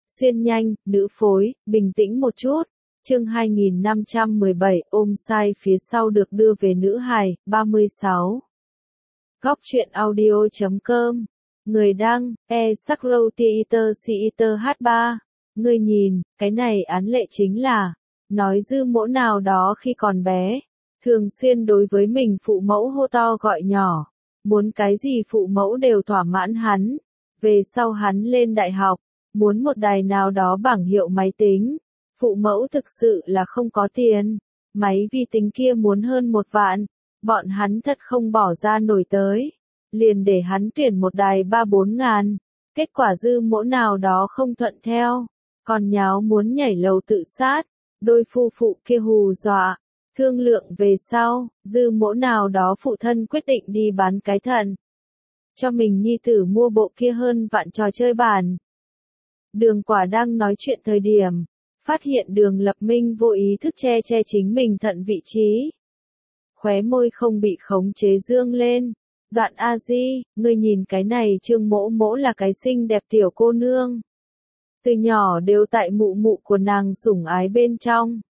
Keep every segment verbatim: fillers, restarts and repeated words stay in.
Xuyên nhanh, nữ phối, bình tĩnh một chút. Chương hai nghìn năm trăm mười bảy, ôm sai phía sau được đưa về nữ hài, ba mươi sáu. Góc truyện audio chấm com. Người đăng, e Sakro Theater Theater H ba. Ngươi nhìn, cái này án lệ chính là, nói dư mỗ nào đó khi còn bé, thường xuyên đối với mình phụ mẫu hô to gọi nhỏ, muốn cái gì phụ mẫu đều thỏa mãn hắn. Về sau hắn lên đại học, muốn một đài nào đó bảng hiệu máy tính, phụ mẫu thực sự là không có tiền, máy vi tính kia muốn hơn một vạn, bọn hắn thật không bỏ ra nổi tới, liền để hắn tuyển một đài ba bốn ngàn, kết quả dư mỗ nào đó không thuận theo, còn nháo muốn nhảy lầu tự sát, đôi phu phụ kia hù dọa, thương lượng về sau, dư mỗ nào đó phụ thân quyết định đi bán cái thận, cho mình nhi tử mua bộ kia hơn vạn trò chơi bản. Đường Quả đang nói chuyện thời điểm, phát hiện Đường Lập Minh vô ý thức che che chính mình thận vị trí. Khóe môi không bị khống chế dương lên. Đoạn A Di, ngươi nhìn cái này Trương Mỗ Mỗ là cái xinh đẹp tiểu cô nương. Từ nhỏ đều tại mụ mụ của nàng sủng ái bên trong.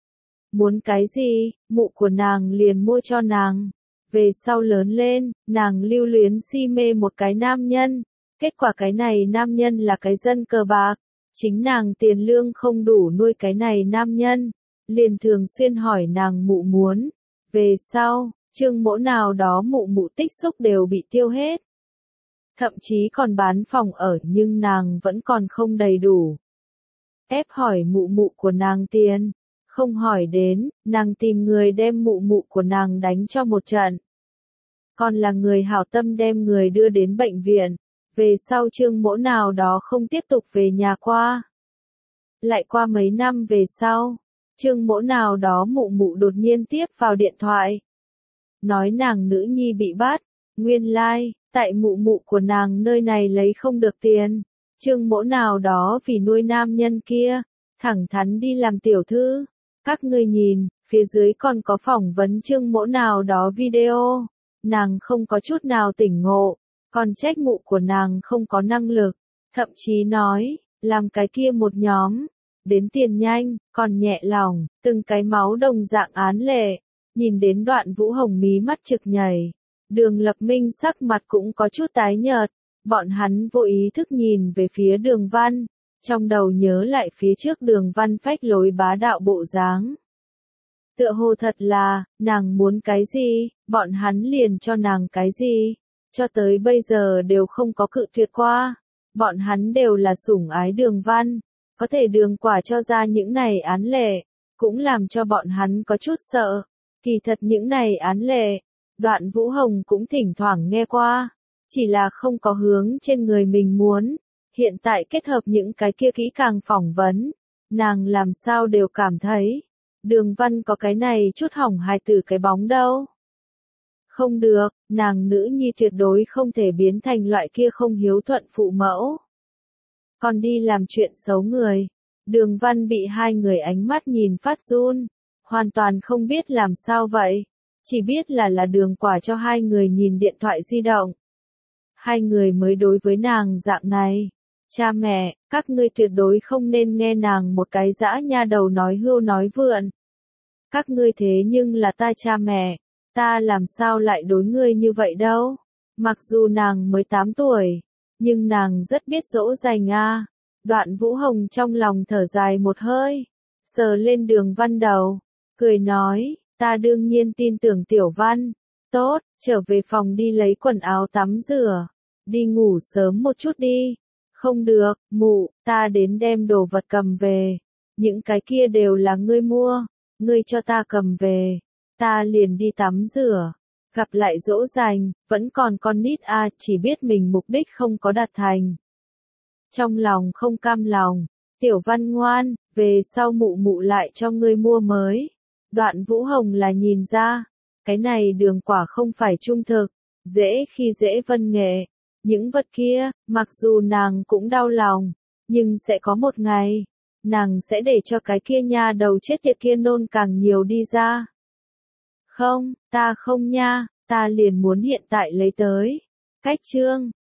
Muốn cái gì, mụ của nàng liền mua cho nàng. Về sau lớn lên, nàng lưu luyến si mê một cái nam nhân. Kết quả cái này nam nhân là cái dân cờ bạc. Chính nàng tiền lương không đủ nuôi cái này nam nhân. Liền thường xuyên hỏi nàng mụ muốn. Về sau, Trương Mỗ nào đó mụ mụ tích xúc đều bị tiêu hết. Thậm chí còn bán phòng ở nhưng nàng vẫn còn không đầy đủ. Ép hỏi mụ mụ của nàng tiền. Không hỏi đến, nàng tìm người đem mụ mụ của nàng đánh cho một trận. Còn là người hảo tâm đem người đưa đến bệnh viện. Về sau Trương Mỗ nào đó không tiếp tục về nhà qua. Lại qua mấy năm về sau, Trương Mỗ nào đó mụ mụ đột nhiên tiếp vào điện thoại. Nói nàng nữ nhi bị bắt, nguyên lai, like, tại mụ mụ của nàng nơi này lấy không được tiền. Trương Mỗ nào đó vì nuôi nam nhân kia, thẳng thắn đi làm tiểu thư. Các ngươi nhìn, phía dưới còn có phỏng vấn Trương Mỗ nào đó video. Nàng không có chút nào tỉnh ngộ, còn trách mụ của nàng không có năng lực. Thậm chí nói, làm cái kia một nhóm, đến tiền nhanh, còn nhẹ lòng, từng cái máu đồng dạng án lệ. Nhìn đến Đoạn Vũ Hồng mí mắt trực nhảy. Đường Lập Minh sắc mặt cũng có chút tái nhợt. Bọn hắn vô ý thức nhìn về phía Đường Văn. Trong đầu nhớ lại phía trước Đường Văn phách lối bá đạo bộ dáng. Tựa hồ thật là, nàng muốn cái gì, bọn hắn liền cho nàng cái gì. Cho tới bây giờ đều không có cự tuyệt qua. Bọn hắn đều là sủng ái Đường Văn. Có thể Đường Quả cho ra những này án lệ. Cũng làm cho bọn hắn có chút sợ. Kỳ thật những này án lệ, Đoạn Vũ Hồng cũng thỉnh thoảng nghe qua, chỉ là không có hướng trên người mình muốn. Hiện tại kết hợp những cái kia kỹ càng phỏng vấn, nàng làm sao đều cảm thấy, Đường Văn có cái này chút hỏng hài tử cái bóng đâu. Không được, nàng nữ nhi tuyệt đối không thể biến thành loại kia không hiếu thuận phụ mẫu. Còn đi làm chuyện xấu người, Đường Văn bị hai người ánh mắt nhìn phát run. Hoàn toàn không biết làm sao vậy, chỉ biết là là Đường Quả cho hai người nhìn điện thoại di động. Hai người mới đối với nàng dạng này. Cha mẹ, các ngươi tuyệt đối không nên nghe nàng một cái dã nha đầu nói hưu nói vượn. Các ngươi thế nhưng là ta cha mẹ, ta làm sao lại đối ngươi như vậy đâu. Mặc dù nàng mới tám tuổi, nhưng nàng rất biết dỗ dành a. Đoạn Vũ Hồng trong lòng thở dài một hơi, sờ lên Đường Văn đầu. Cười nói, ta đương nhiên tin tưởng Tiểu Văn. Tốt, trở về phòng đi lấy quần áo tắm rửa. Đi ngủ sớm một chút đi. Không được, mụ, ta đến đem đồ vật cầm về. Những cái kia đều là ngươi mua. Ngươi cho ta cầm về. Ta liền đi tắm rửa. Gặp lại dỗ dành, vẫn còn con nít a à, chỉ biết mình mục đích không có đạt thành. Trong lòng không cam lòng. Tiểu Văn ngoan, về sau mụ mụ lại cho ngươi mua mới. Đoạn Vũ Hồng là nhìn ra, cái này Đường Quả không phải trung thực, dễ khi dễ Vân Nghệ. Những vật kia, mặc dù nàng cũng đau lòng, nhưng sẽ có một ngày, nàng sẽ để cho cái kia nha đầu chết tiệt kia nôn càng nhiều đi ra. Không, ta không nha, ta liền muốn hiện tại lấy tới. Cách chương,